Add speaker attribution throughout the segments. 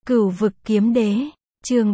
Speaker 1: Cửu vực kiếm đế, chương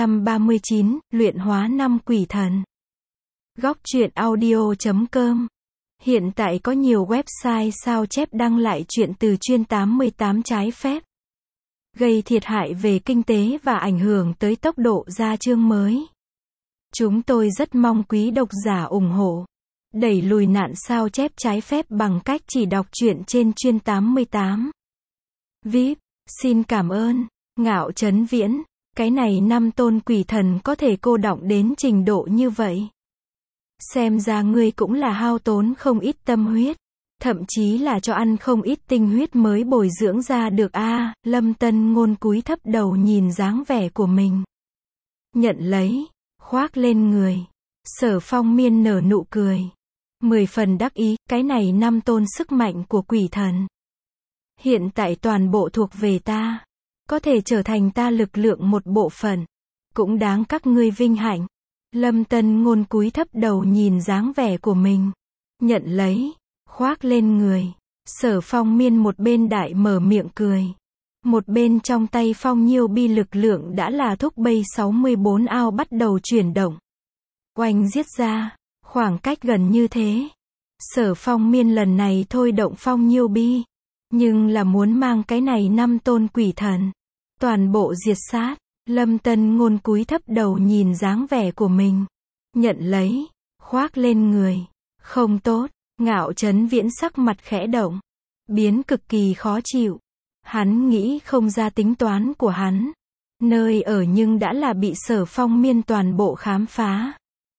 Speaker 1: 339, luyện hóa 5 quỷ thần. Góc truyện audio.com. Hiện tại có nhiều website sao chép đăng lại truyện từ chuyên 88 trái phép, gây thiệt hại về kinh tế và ảnh hưởng tới tốc độ ra chương mới. Chúng tôi rất mong quý độc giả ủng hộ, đẩy lùi nạn sao chép trái phép bằng cách chỉ đọc truyện trên chuyên 88. VIP, xin cảm ơn. Ngạo Trấn Viễn, cái này 5 tôn quỷ thần có thể cô đọng đến trình độ như vậy. Xem ra ngươi cũng là hao tốn không ít tâm huyết, thậm chí là cho ăn không ít tinh huyết mới bồi dưỡng ra được a. Lâm Tân Ngôn cúi thấp đầu nhìn dáng vẻ của mình. Nhận lấy, khoác lên người. Sở Phong Miên nở nụ cười, 10 phần đắc ý, cái này 5 tôn sức mạnh của quỷ thần. Hiện tại toàn bộ thuộc về ta, có thể trở thành ta lực lượng một bộ phận, cũng đáng các ngươi vinh hạnh. Lâm Tân Ngôn cúi thấp đầu nhìn dáng vẻ của mình. Nhận lấy, khoác lên người. Sở Phong Miên một bên đại mở miệng cười, một bên trong tay phong nhiêu bi lực lượng đã là thúc bay 64 ao bắt đầu chuyển động. Oanh giết ra, khoảng cách gần như thế. Sở Phong Miên lần này thôi động phong nhiêu bi, nhưng là muốn mang cái này 5 tôn quỷ thần toàn bộ diệt sát. Lâm Tân Ngôn cúi thấp đầu nhìn dáng vẻ của mình. Nhận lấy, khoác lên người. Không tốt. Ngạo Trấn Viễn sắc mặt khẽ động, biến cực kỳ khó chịu. Hắn nghĩ không ra tính toán của hắn, nơi ở nhưng đã là bị Sở Phong Miên toàn bộ khám phá.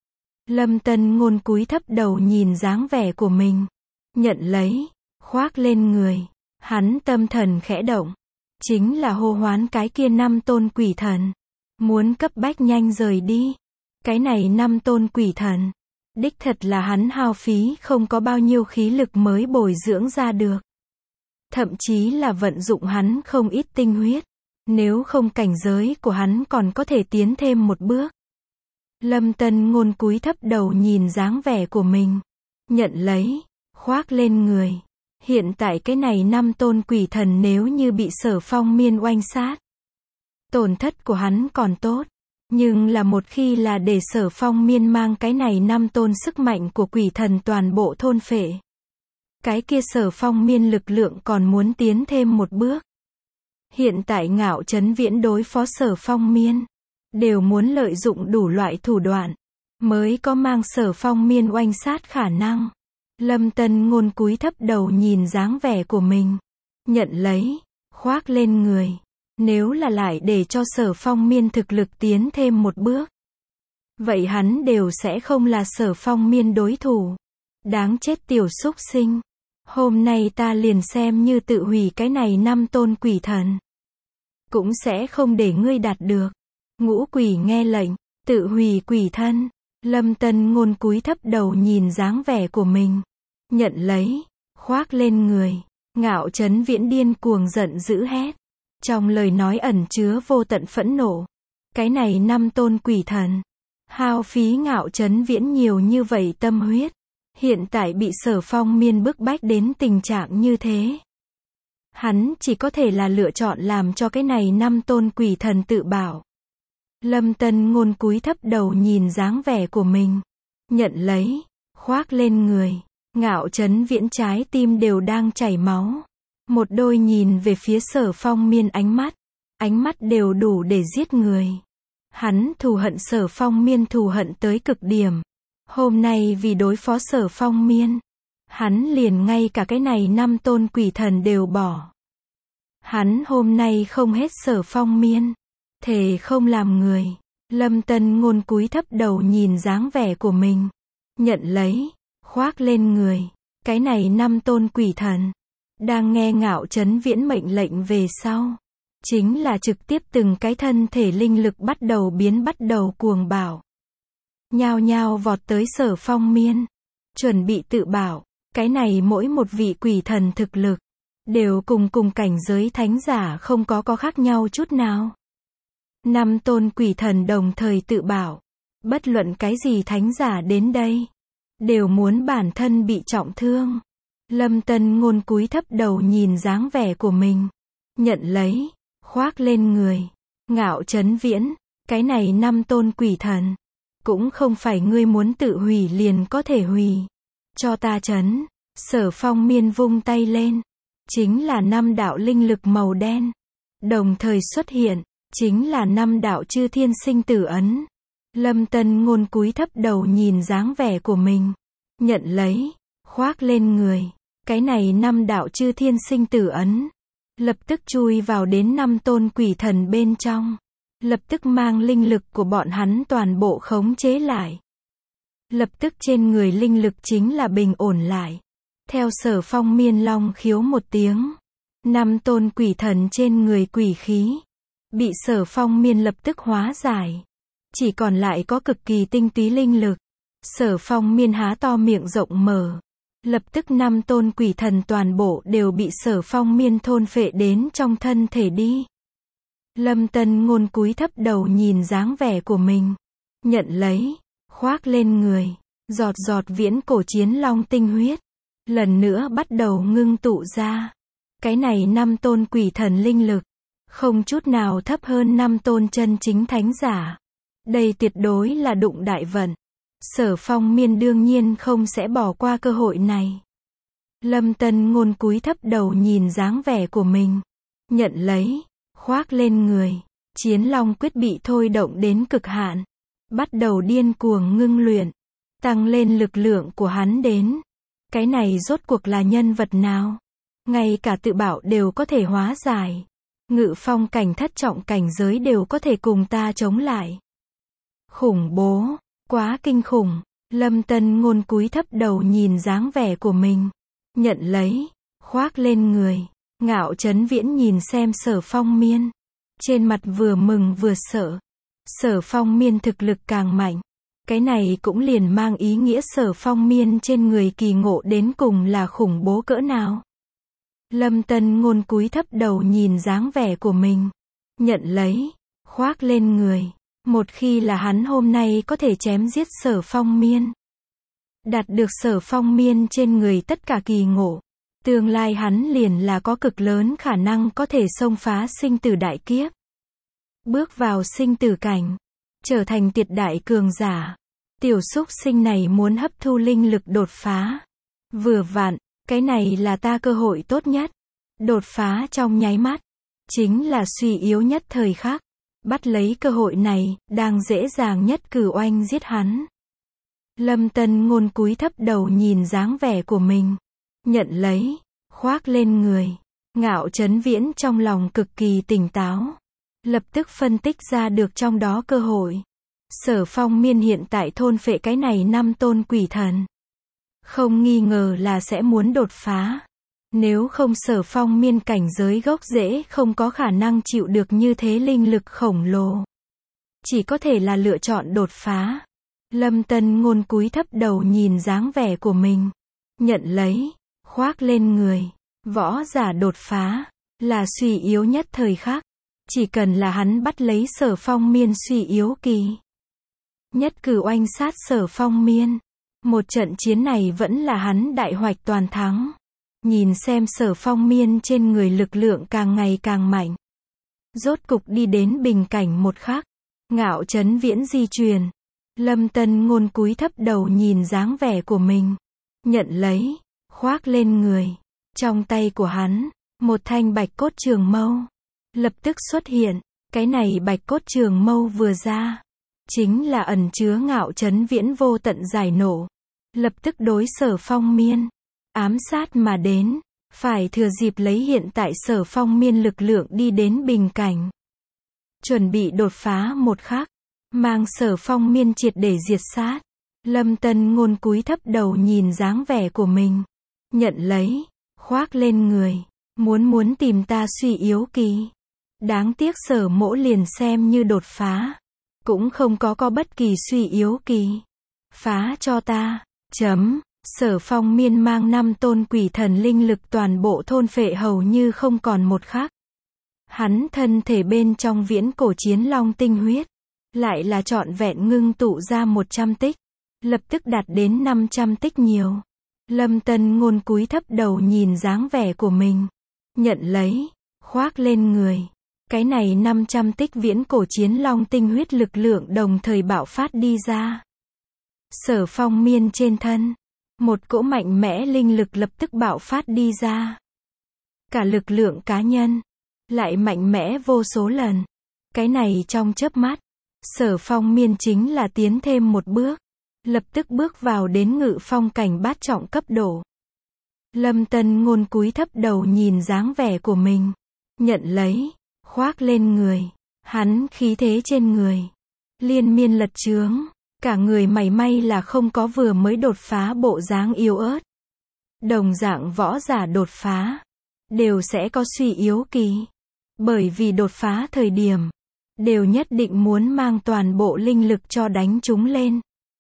Speaker 1: Lâm Tân Ngôn cúi thấp đầu nhìn dáng vẻ của mình. Nhận lấy, khoác lên người. Hắn tâm thần khẽ động, chính là hô hoán cái kia 5 tôn quỷ thần, muốn cấp bách nhanh rời đi. Cái này 5 tôn quỷ thần, đích thật là hắn hao phí không có bao nhiêu khí lực mới bồi dưỡng ra được. Thậm chí là vận dụng hắn không ít tinh huyết, nếu không cảnh giới của hắn còn có thể tiến thêm một bước. Lâm Tân Ngôn cúi thấp đầu nhìn dáng vẻ của mình. Nhận lấy, khoác lên người. Hiện tại cái này 5 tôn quỷ thần nếu như bị Sở Phong Miên oanh sát, tổn thất của hắn còn tốt, nhưng là một khi là để Sở Phong Miên mang cái này 5 tôn sức mạnh của quỷ thần toàn bộ thôn phệ, cái kia Sở Phong Miên lực lượng còn muốn tiến thêm một bước. Hiện tại Ngạo Trấn Viễn đối phó Sở Phong Miên, đều muốn lợi dụng đủ loại thủ đoạn, mới có mang Sở Phong Miên oanh sát khả năng. Lâm Tân Ngôn cúi thấp đầu nhìn dáng vẻ của mình. Nhận lấy, khoác lên người. Nếu là lại để cho Sở Phong Miên thực lực tiến thêm một bước, vậy hắn đều sẽ không là Sở Phong Miên đối thủ. Đáng chết tiểu súc sinh. Hôm nay ta liền xem như tự hủy cái này 5 tôn quỷ thần, cũng sẽ không để ngươi đạt được. Ngũ quỷ nghe lệnh, tự hủy quỷ thân. Lâm Tân Ngôn cúi thấp đầu nhìn dáng vẻ của mình. Nhận lấy, khoác lên người. Ngạo Trấn Viễn điên cuồng giận dữ hét, trong lời nói ẩn chứa vô tận phẫn nộ. Cái này 5 tôn quỷ thần, hao phí Ngạo Trấn Viễn nhiều như vậy tâm huyết, hiện tại bị Sở Phong Miên bức bách đến tình trạng như thế. Hắn chỉ có thể là lựa chọn làm cho cái này 5 tôn quỷ thần tự bảo. Lâm Tân Ngôn cúi thấp đầu nhìn dáng vẻ của mình. Nhận lấy, khoác lên người. Ngạo Trấn Viễn trái tim đều đang chảy máu. Một đôi nhìn về phía Sở Phong Miên ánh mắt đều đủ để giết người. Hắn thù hận Sở Phong Miên thù hận tới cực điểm. Hôm nay vì đối phó Sở Phong Miên, hắn liền ngay cả cái này 5 tôn quỷ thần đều bỏ. Hắn hôm nay không hết Sở Phong Miên, thề không làm người. Lâm Tân Ngôn cúi thấp đầu nhìn dáng vẻ của mình. Nhận lấy, khoác lên người. Cái này 5 tôn quỷ thần, đang nghe Ngạo Trấn Viễn mệnh lệnh về sau, chính là trực tiếp từng cái thân thể linh lực bắt đầu cuồng bạo. Nhao nhao vọt tới Sở Phong Miên, chuẩn bị tự bảo. Cái này mỗi một vị quỷ thần thực lực, đều cùng cảnh giới thánh giả không có khác nhau chút nào. 5 tôn quỷ thần đồng thời tự bảo, bất luận cái gì thánh giả đến đây, đều muốn bản thân bị trọng thương. Lâm Tân Ngôn cúi thấp đầu nhìn dáng vẻ của mình. Nhận lấy, khoác lên người. Ngạo Chấn Viễn, cái này 5 tôn quỷ thần, cũng không phải ngươi muốn tự hủy liền có thể hủy. Cho ta chấn. Sở Phong Miên vung tay lên, chính là 5 đạo linh lực màu đen, đồng thời xuất hiện, chính là 5 đạo chư thiên sinh tử ấn. Lâm Tân Ngôn cúi thấp đầu nhìn dáng vẻ của mình, nhận lấy, khoác lên người. Cái này 5 đạo chư thiên sinh tử ấn, lập tức chui vào đến 5 tôn quỷ thần bên trong, lập tức mang linh lực của bọn hắn toàn bộ khống chế lại. Lập tức trên người linh lực chính là bình ổn lại. Theo Sở Phong Miên long khiếu một tiếng, 5 tôn quỷ thần trên người quỷ khí bị Sở Phong Miên lập tức hóa giải, chỉ còn lại có cực kỳ tinh túy linh lực. Sở Phong Miên há to miệng rộng mở, lập tức 5 tôn quỷ thần toàn bộ đều bị Sở Phong Miên thôn phệ đến trong thân thể đi. Lâm Tân Ngôn cúi thấp đầu nhìn dáng vẻ của mình, nhận lấy, khoác lên người. Giọt giọt viễn cổ chiến long tinh huyết lần nữa bắt đầu ngưng tụ ra. Cái này 5 tôn quỷ thần linh lực, không chút nào thấp hơn 5 tôn chân chính thánh giả. Đây tuyệt đối là đụng đại vận. Sở Phong Miên đương nhiên không sẽ bỏ qua cơ hội này. Lâm Tân Ngôn cúi thấp đầu nhìn dáng vẻ của mình, nhận lấy, khoác lên người. Chiến long quyết bị thôi động đến cực hạn, bắt đầu điên cuồng ngưng luyện, tăng lên lực lượng của hắn đến. Cái này rốt cuộc là nhân vật nào? Ngay cả tự bảo đều có thể hóa giải. Ngự phong cảnh thất trọng cảnh giới đều có thể cùng ta chống lại. Khủng bố, quá kinh khủng. Lâm Tân Ngôn cúi thấp đầu nhìn dáng vẻ của mình, nhận lấy, khoác lên người. Ngạo Chấn Viễn nhìn xem Sở Phong Miên, trên mặt vừa mừng vừa sợ. Sở Phong Miên thực lực càng mạnh, cái này cũng liền mang ý nghĩa Sở Phong Miên trên người kỳ ngộ đến cùng là khủng bố cỡ nào. Lâm Tân Ngôn cúi thấp đầu nhìn dáng vẻ của mình, nhận lấy, khoác lên người. Một khi là hắn hôm nay có thể chém giết Sở Phong Miên, đạt được Sở Phong Miên trên người tất cả kỳ ngộ, tương lai hắn liền là có cực lớn khả năng có thể xông phá sinh tử đại kiếp, bước vào sinh tử cảnh, trở thành tuyệt đại cường giả. Tiểu súc sinh này muốn hấp thu linh lực đột phá. Vừa vặn, cái này là ta cơ hội tốt nhất. Đột phá trong nháy mắt, chính là suy yếu nhất thời khắc. Bắt lấy cơ hội này, đang dễ dàng nhất cử oanh giết hắn. Lâm Tân Ngôn cúi thấp đầu nhìn dáng vẻ của mình, nhận lấy, khoác lên người. Ngạo Chấn Viễn trong lòng cực kỳ tỉnh táo, lập tức phân tích ra được trong đó cơ hội. Sở Phong Miên hiện tại thôn phệ cái này 5 tôn quỷ thần, không nghi ngờ là sẽ muốn đột phá. Nếu không Sở Phong Miên cảnh giới gốc rễ không có khả năng chịu được như thế linh lực khổng lồ, chỉ có thể là lựa chọn đột phá. Lâm Tân Ngôn cúi thấp đầu nhìn dáng vẻ của mình, nhận lấy, khoác lên người. Võ giả đột phá là suy yếu nhất thời khắc, chỉ cần là hắn bắt lấy Sở Phong Miên suy yếu kỳ, nhất cử oanh sát Sở Phong Miên. Một trận chiến này vẫn là hắn đại hoạch toàn thắng. Nhìn xem Sở Phong Miên trên người lực lượng càng ngày càng mạnh, rốt cục đi đến bình cảnh một khắc. Ngạo Chấn Viễn di truyền. Lâm Tân Ngôn cúi thấp đầu nhìn dáng vẻ của mình, nhận lấy, khoác lên người. Trong tay của hắn, một thanh bạch cốt trường mâu lập tức xuất hiện. Cái này bạch cốt trường mâu vừa ra, chính là ẩn chứa Ngạo Chấn Viễn vô tận giải nộ, lập tức đối Sở Phong Miên ám sát mà đến, phải thừa dịp lấy hiện tại Sở Phong Miên lực lượng đi đến bình cảnh, chuẩn bị đột phá một khắc, mang Sở Phong Miên triệt để diệt sát. Lâm Tân Ngôn cúi thấp đầu nhìn dáng vẻ của mình, nhận lấy, khoác lên người. Muốn tìm ta suy yếu kỳ. Đáng tiếc Sở mỗ liền xem như đột phá, cũng không có bất kỳ suy yếu kỳ. Phá cho ta. Sở Phong Miên mang 5 tôn quỷ thần linh lực toàn bộ thôn phệ hầu như không còn một khắc. Hắn thân thể bên trong viễn cổ chiến long tinh huyết, lại là trọn vẹn ngưng tụ ra 100 tích, lập tức đạt đến 500 tích nhiều. Lâm Tân Ngôn cúi thấp đầu nhìn dáng vẻ của mình, nhận lấy, khoác lên người. Cái này 500 tích viễn cổ chiến long tinh huyết lực lượng đồng thời bạo phát đi ra. Sở Phong Miên trên thân, một cỗ mạnh mẽ linh lực lập tức bạo phát đi ra. Cả lực lượng cá nhân, lại mạnh mẽ vô số lần. Cái này trong chớp mắt, Sở Phong Miên chính là tiến thêm một bước, lập tức bước vào đến ngự phong cảnh bát trọng cấp độ. Lâm Tân Ngôn cúi thấp đầu nhìn dáng vẻ của mình, nhận lấy, khoác lên người, hắn khí thế trên người, liên miên lật chướng, cả người mảy may là không có vừa mới đột phá bộ dáng yếu ớt. Đồng dạng võ giả đột phá, đều sẽ có suy yếu kỳ. Bởi vì đột phá thời điểm, đều nhất định muốn mang toàn bộ linh lực cho đánh chúng lên.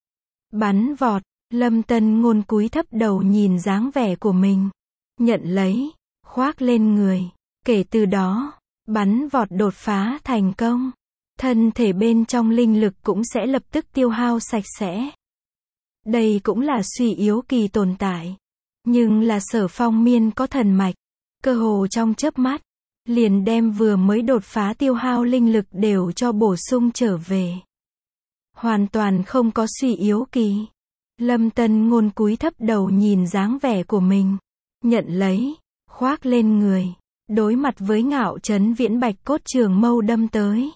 Speaker 1: Bắn vọt, Lâm Tân Ngôn cúi thấp đầu nhìn dáng vẻ của mình, nhận lấy, khoác lên người. Kể từ đó, bắn vọt đột phá thành công, thân thể bên trong linh lực cũng sẽ lập tức tiêu hao sạch sẽ. Đây cũng là suy yếu kỳ tồn tại. Nhưng là Sở Phong Miên có thần mạch, cơ hồ trong chớp mắt, liền đem vừa mới đột phá tiêu hao linh lực đều cho bổ sung trở về. Hoàn toàn không có suy yếu kỳ. Lâm Tân Ngôn cúi thấp đầu nhìn dáng vẻ của mình, nhận lấy, khoác lên người, đối mặt với Ngạo Trấn Viễn bạch cốt trường mâu đâm tới.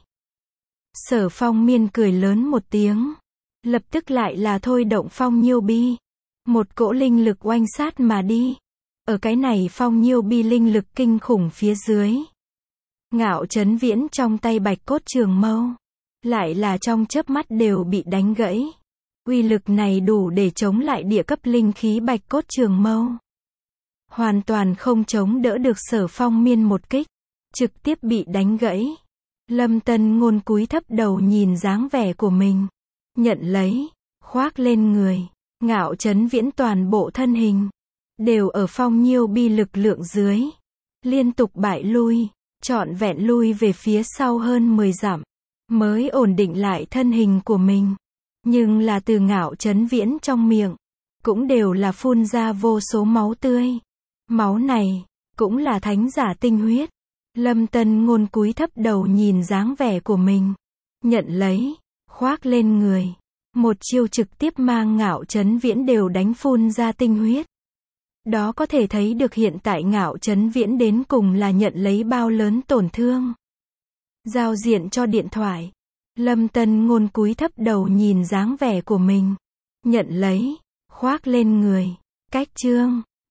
Speaker 1: Sở Phong Miên cười lớn một tiếng, lập tức lại là thôi động Phong Nhiêu Bi, một cỗ linh lực oanh sát mà đi. Ở cái này Phong Nhiêu Bi linh lực kinh khủng phía dưới, Ngạo Trấn Viễn trong tay bạch cốt trường mâu, lại là trong chớp mắt đều bị đánh gãy. Uy lực này đủ để chống lại địa cấp linh khí bạch cốt trường mâu. Hoàn toàn không chống đỡ được Sở Phong Miên một kích, trực tiếp bị đánh gãy. Lâm Tân Ngôn cúi thấp đầu nhìn dáng vẻ của mình, nhận lấy, khoác lên người. Ngạo Trấn Viễn toàn bộ thân hình, đều ở Phong Nhiêu Bi lực lượng dưới, liên tục bại lui, trọn vẹn lui về phía sau hơn 10 dặm, mới ổn định lại thân hình của mình. Nhưng là từ Ngạo Trấn Viễn trong miệng, cũng đều là phun ra vô số máu tươi. Máu này, cũng là thánh giả tinh huyết. Lâm Tân Ngôn cúi thấp đầu nhìn dáng vẻ của mình, nhận lấy, khoác lên người. Một chiêu trực tiếp mang Ngạo Trấn Viễn đều đánh phun ra tinh huyết. Đó có thể thấy được hiện tại Ngạo Trấn Viễn đến cùng là nhận lấy bao lớn tổn thương. Giao diện cho điện thoại. Lâm Tân Ngôn cúi thấp đầu nhìn dáng vẻ của mình, nhận lấy, khoác lên người. Cách chương